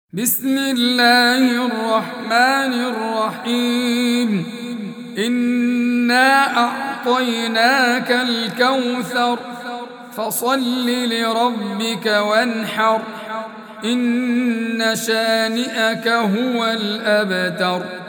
بسم الله الرحمن الرحيم إنا أعطيناك الكوثر فصل لربك وانحر إن شانئك هو الأبتر.